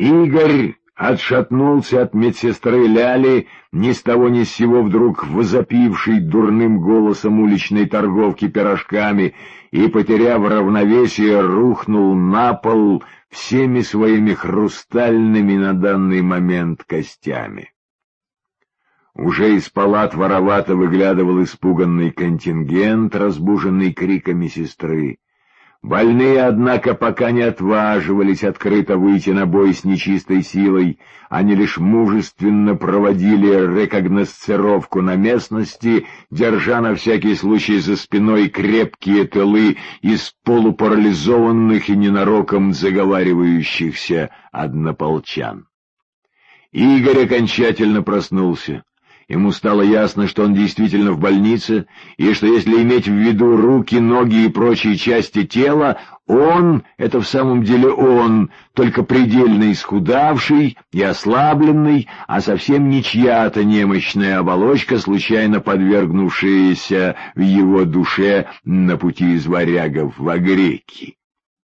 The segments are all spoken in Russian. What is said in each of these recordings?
Игорь отшатнулся от медсестры Ляли, ни с того ни с сего вдруг возопившей дурным голосом уличной торговки пирожками, и, потеряв равновесие, рухнул на пол всеми своими хрустальными на данный момент костями. Уже из палат воровато выглядывал испуганный контингент, разбуженный криками сестры. Больные, однако, пока не отваживались открыто выйти на бой с нечистой силой, они лишь мужественно проводили рекогносцировку на местности, держа на всякий случай за спиной крепкие тылы из полупарализованных и ненароком заговаривающихся однополчан. Игорь окончательно проснулся. Ему стало ясно, что он действительно в больнице, и что если иметь в виду руки, ноги и прочие части тела, он — это в самом деле он, только предельно исхудавший и ослабленный, а совсем не чья-то немощная оболочка, случайно подвергнувшаяся в его душе на пути из варягов в греки.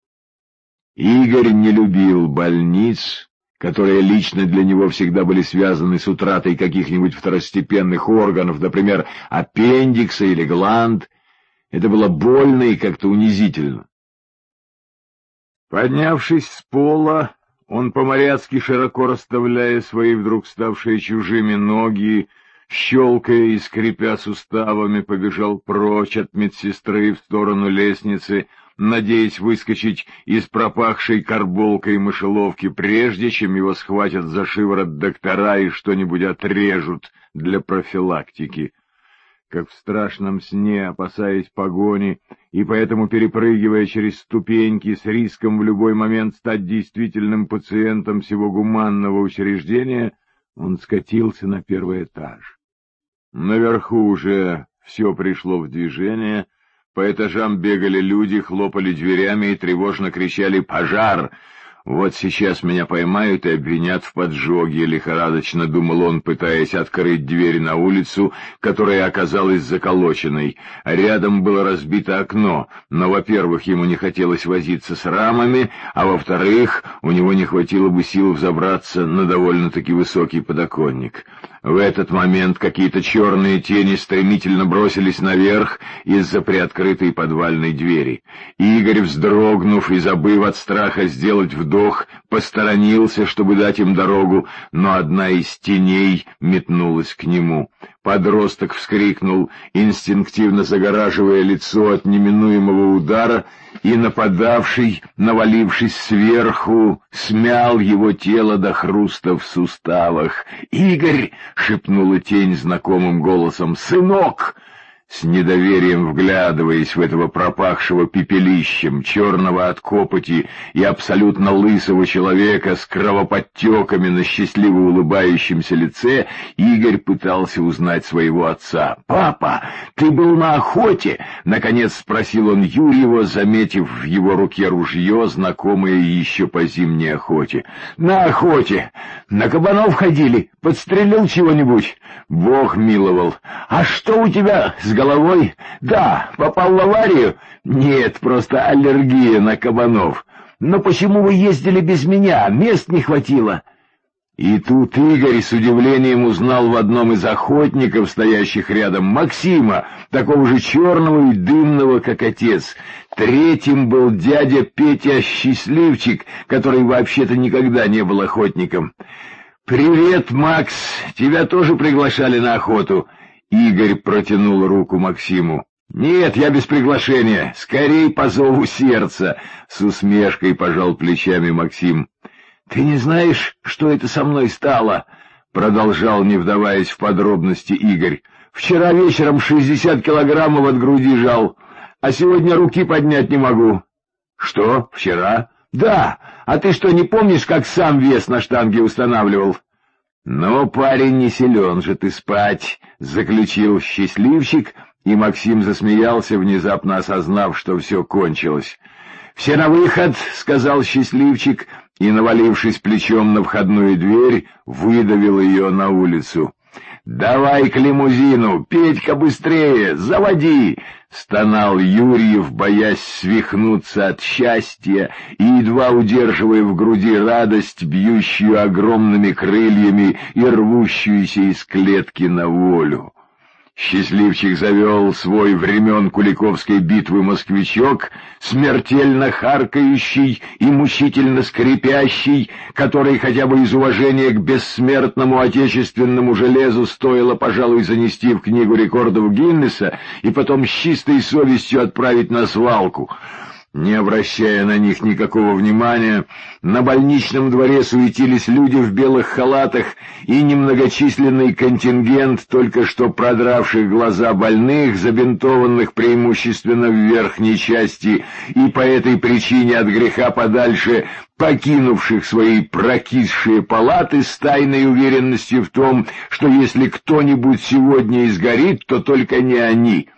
Игорь не любил больниц, которые лично для него всегда были связаны с утратой каких-нибудь второстепенных органов, например, аппендикса или гланд. Это было больно и как-то унизительно. Поднявшись с пола, он по-моряцки, широко расставляя свои вдруг ставшие чужими ноги, щелкая и скрипя суставами, побежал прочь от медсестры в сторону лестницы, надеясь выскочить из пропахшей карболкой мышеловки, прежде чем его схватят за шиворот доктора и что-нибудь отрежут для профилактики. Как в страшном сне, опасаясь погони, и поэтому перепрыгивая через ступеньки с риском в любой момент стать действительным пациентом всего гуманного учреждения, он скатился на первый этаж. Наверху уже все пришло в движение. По этажам бегали люди, хлопали дверями и тревожно кричали «Пожар!». «Вот сейчас меня поймают и обвинят в поджоге», — лихорадочно думал он, пытаясь открыть дверь на улицу, которая оказалась заколоченной. Рядом было разбито окно, но, во-первых, ему не хотелось возиться с рамами, а во-вторых, у него не хватило бы сил взобраться на довольно-таки высокий подоконник. В этот момент какие-то черные тени стремительно бросились наверх из-за приоткрытой подвальной двери. Игорь, вздрогнув и забыв от страха сделать вдох, посторонился, чтобы дать им дорогу, но одна из теней метнулась к нему. Подросток вскрикнул, инстинктивно загораживая лицо от неминуемого удара, и нападавший, навалившись сверху, смял его тело до хруста в суставах. «Игорь!» — шепнула тень знакомым голосом. «Сынок!» С недоверием вглядываясь в этого пропахшего пепелищем, черного от копоти и абсолютно лысого человека с кровоподтеками на счастливо улыбающемся лице, Игорь пытался узнать своего отца. «Папа, ты был на охоте?» — наконец спросил он Юрьева, заметив в его руке ружье, знакомое еще по зимней охоте. «На охоте. На кабанов ходили. Подстрелил чего-нибудь?» «Бог миловал. А что у тебя с головой?» «Да, попал в аварию?» «Нет, просто аллергия на кабанов». «Но почему вы ездили без меня? Мест не хватило». И тут Игорь с удивлением узнал в одном из охотников, стоящих рядом, Максима, такого же черного и дымного, как отец. Третьим был дядя Петя Счастливчик, который вообще-то никогда не был охотником. «Привет, Макс! Тебя тоже приглашали на охоту?» Игорь протянул руку Максиму. «Нет, я без приглашения. Скорей по зову сердца!» С усмешкой пожал плечами Максим. «Ты не знаешь, что это со мной стало?» Продолжал, не вдаваясь в подробности, Игорь. «Вчера вечером 60 килограммов от груди жал, а сегодня руки поднять не могу». «Что, вчера?» «Да, а ты что, не помнишь, как сам вес на штанге устанавливал?» «Ну, парень, не силен же ты спать», — заключил Счастливчик, и Максим засмеялся, внезапно осознав, что все кончилось. «Все на выход», — сказал Счастливчик, и, навалившись плечом на входную дверь, выдавил ее на улицу. «Давай к лимузину! Петька, быстрее! Заводи!» — стонал Юрьев, боясь свихнуться от счастья и едва удерживая в груди радость, бьющую огромными крыльями и рвущуюся из клетки на волю. Счастливчик завел свой времен Куликовской битвы москвичок, смертельно харкающий и мучительно скрипящий, который хотя бы из уважения к бессмертному отечественному железу стоило, пожалуй, занести в книгу рекордов Гиннесса и потом с чистой совестью отправить на свалку. Не обращая на них никакого внимания, на больничном дворе суетились люди в белых халатах и немногочисленный контингент только что продравших глаза больных, забинтованных преимущественно в верхней части и по этой причине от греха подальше покинувших свои прокисшие палаты с тайной уверенностью в том, что если кто-нибудь сегодня и сгорит, то только не они.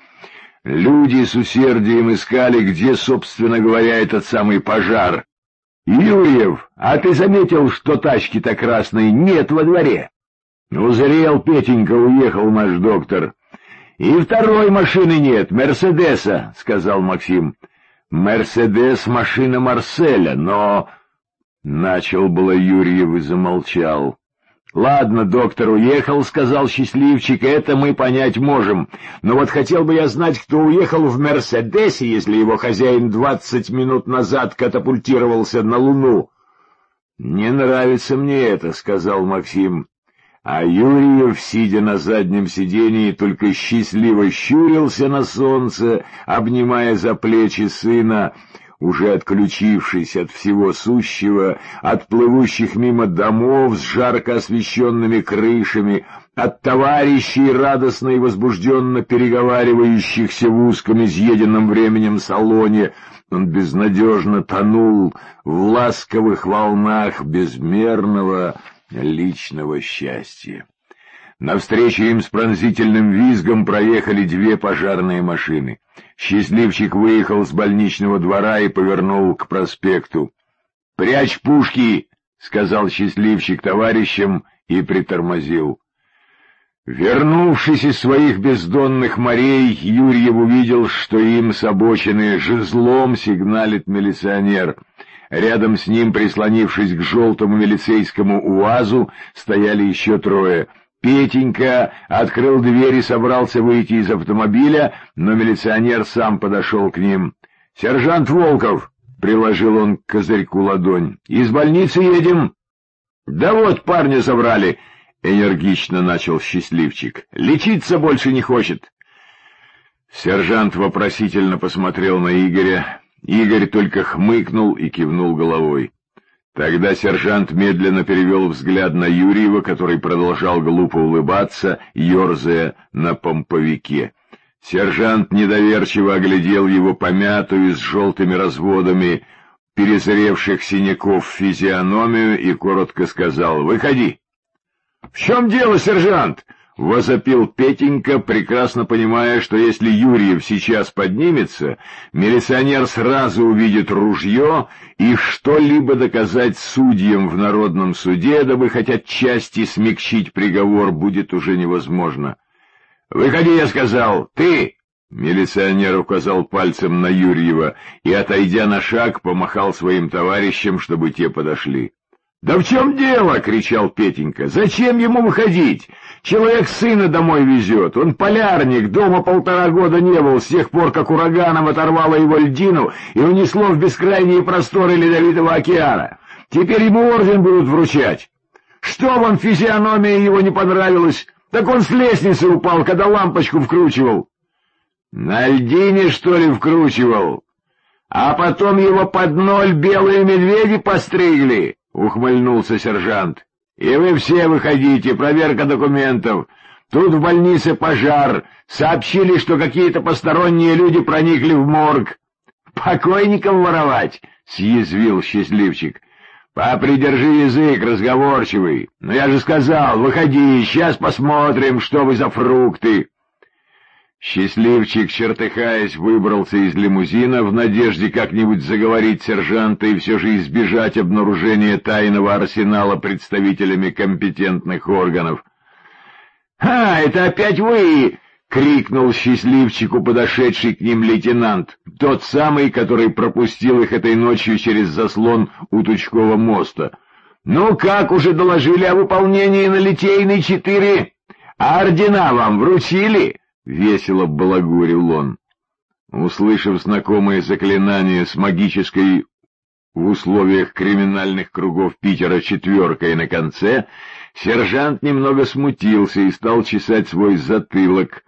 Люди с усердием искали, где, собственно говоря, этот самый пожар. «Юрьев, а ты заметил, что тачки-то красной нет во дворе?» «Узрел, Петенька, уехал наш доктор». «И второй машины нет, Мерседеса», — сказал Максим. «Мерседес — машина Марселя, но...» Начал было Юрьев и замолчал. «Ладно, доктор уехал, — сказал Счастливчик, — это мы понять можем. Но вот хотел бы я знать, кто уехал в Мерседесе, если его хозяин 20 минут назад катапультировался на Луну». «Не нравится мне это, — сказал Максим». А Юрьев, сидя на заднем сидении, только счастливо щурился на солнце, обнимая за плечи сына, уже отключившись от всего сущего, от плывущих мимо домов с жарко освещенными крышами, от товарищей, радостно и возбужденно переговаривающихся в узком изъеденном временем салоне, он безнадежно тонул в ласковых волнах безмерного личного счастья. Навстречу им с пронзительным визгом проехали две пожарные машины. Счастливчик выехал с больничного двора и повернул к проспекту. «Прячь пушки!» — сказал Счастливчик товарищам и притормозил. Вернувшись из своих бездонных морей, Юрьев увидел, что им с обочины жезлом сигналит милиционер. Рядом с ним, прислонившись к желтому милицейскому УАЗу, стояли еще трое. Петенька открыл дверь и собрался выйти из автомобиля, но милиционер сам подошел к ним. «Сержант Волков!» — приложил он к козырьку ладонь. «Из больницы едем?» «Да вот, парня забрали!» — энергично начал Счастливчик. «Лечиться больше не хочет!» Сержант вопросительно посмотрел на Игоря. Игорь только хмыкнул и кивнул головой. Тогда сержант медленно перевел взгляд на Юрьева, который продолжал глупо улыбаться, ерзая на помповике. Сержант недоверчиво оглядел его помятую с желтыми разводами перезревших синяков физиономию и коротко сказал: «Выходи!» «В чем дело, сержант?» — возопил Петенька, прекрасно понимая, что если Юрьев сейчас поднимется, милиционер сразу увидит ружье, и что-либо доказать судьям в народном суде, дабы хоть отчасти смягчить приговор, будет уже невозможно. «Выходи, я сказал! Ты!» — милиционер указал пальцем на Юрьева и, отойдя на шаг, помахал своим товарищам, чтобы те подошли. «Да в чем дело?» — кричал Петенька. «Зачем ему выходить? Человек сына домой везет. Он полярник, дома 1,5 года не был, с тех пор, как ураганом оторвало его льдину и унесло в бескрайние просторы Ледовитого океана. Теперь ему орден будут вручать. Что вам физиономия его не понравилась? Так он с лестницы упал, когда лампочку вкручивал». «На льдине, что ли, вкручивал? А потом его под ноль белые медведи постригли?» — ухмыльнулся сержант. «И вы все выходите, проверка документов. Тут в больнице пожар. Сообщили, что какие-то посторонние люди проникли в морг». «Покойников воровать?» — съязвил Счастливчик. «Попридержи язык, разговорчивый. Но я же сказал, выходи, сейчас посмотрим, что вы за фрукты». Счастливчик, чертыхаясь, выбрался из лимузина в надежде как-нибудь заговорить сержанта и все же избежать обнаружения тайного арсенала представителями компетентных органов. это опять вы!» — крикнул счастливчику подошедший к ним лейтенант, тот самый, который пропустил их этой ночью через заслон у Тучкового моста. «Ну как, уже доложили о выполнении на Литейной 4? А ордена вам вручили?» — весело балагурил он. Услышав знакомые заклинания с магической в условиях криминальных кругов Питера четверкой на конце, сержант немного смутился и стал чесать свой затылок.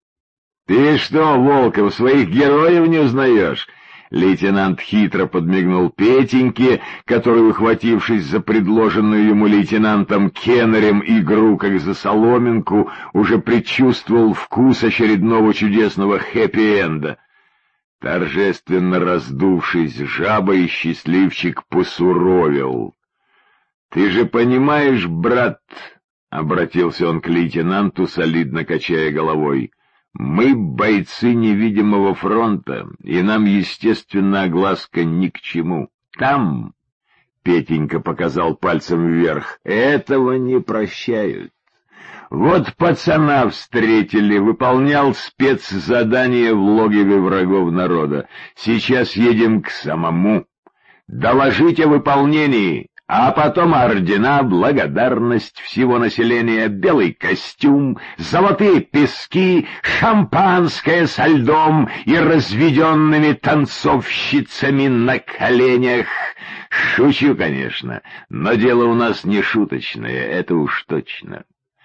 «Ты что, Волков, своих героев не узнаешь?» Лейтенант хитро подмигнул Петеньке, который, ухватившись за предложенную ему лейтенантом Кеннерем игру как за соломинку, уже предчувствовал вкус очередного чудесного хэппи-энда. Торжественно раздувшись жабой, счастливчик посуровил. «Ты же понимаешь, брат, — обратился он к лейтенанту, солидно качая головой, — мы бойцы невидимого фронта, и нам, естественно, огласка ни к чему. Там, — Петенька показал пальцем вверх, — этого не прощают. Вот пацана встретили, выполнял спецзадание в логове врагов народа. Сейчас едем к самому. Доложить о выполнении, а потом ордена, благодарность всего населения, белый костюм, золотые пески, шампанское со льдом и разведенными танцовщицами на коленях. Шучу, конечно, но дело у нас не шуточное, это уж точно.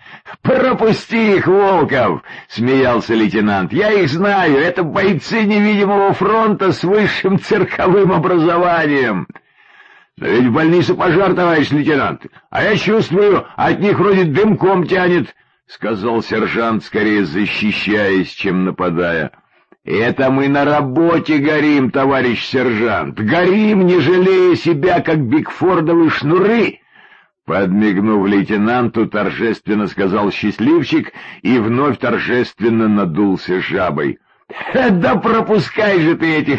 «Пропусти их, Волков!» — смеялся лейтенант. «Я их знаю, это бойцы невидимого фронта с высшим цирковым образованием». «Да ведь в больнице пожар, товарищ лейтенант, а я чувствую, от них вроде дымком тянет», — сказал сержант, скорее защищаясь, чем нападая. «Это мы на работе горим, товарищ сержант, горим, не жалея себя, как бигфордовы шнуры». Подмигнув лейтенанту, торжественно сказал счастливчик и вновь торжественно надулся жабой. «Да пропускай же ты этих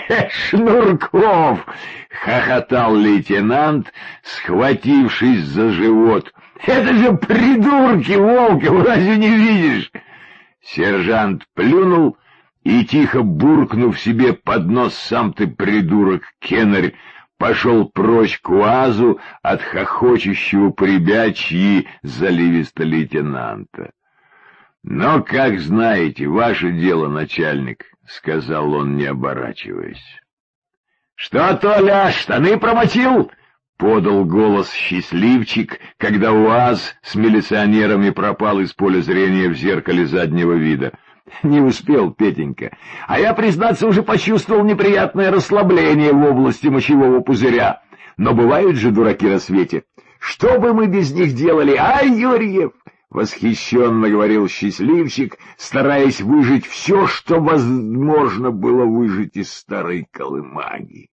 шнурков!» — хохотал лейтенант, схватившись за живот. «Это же придурки, Волков, разве не видишь?» Сержант плюнул и, тихо буркнув себе под нос «Сам ты придурок, Кеннерь», пошел прочь к УАЗу от хохочущего прибячьи заливисто лейтенанта. «Но, как знаете, ваше дело, начальник», — сказал он, не оборачиваясь. «Что, Толя, штаны промочил?» — подал голос счастливчик, когда УАЗ с милиционерами пропал из поля зрения в зеркале заднего вида. «Не успел, Петенька. А я, признаться, уже почувствовал неприятное расслабление в области мочевого пузыря. Но бывают же дураки на свете. Что бы мы без них делали, а, Юрьев?» — восхищенно говорил счастливчик, стараясь выжать все, что возможно было выжать из старой колымаги.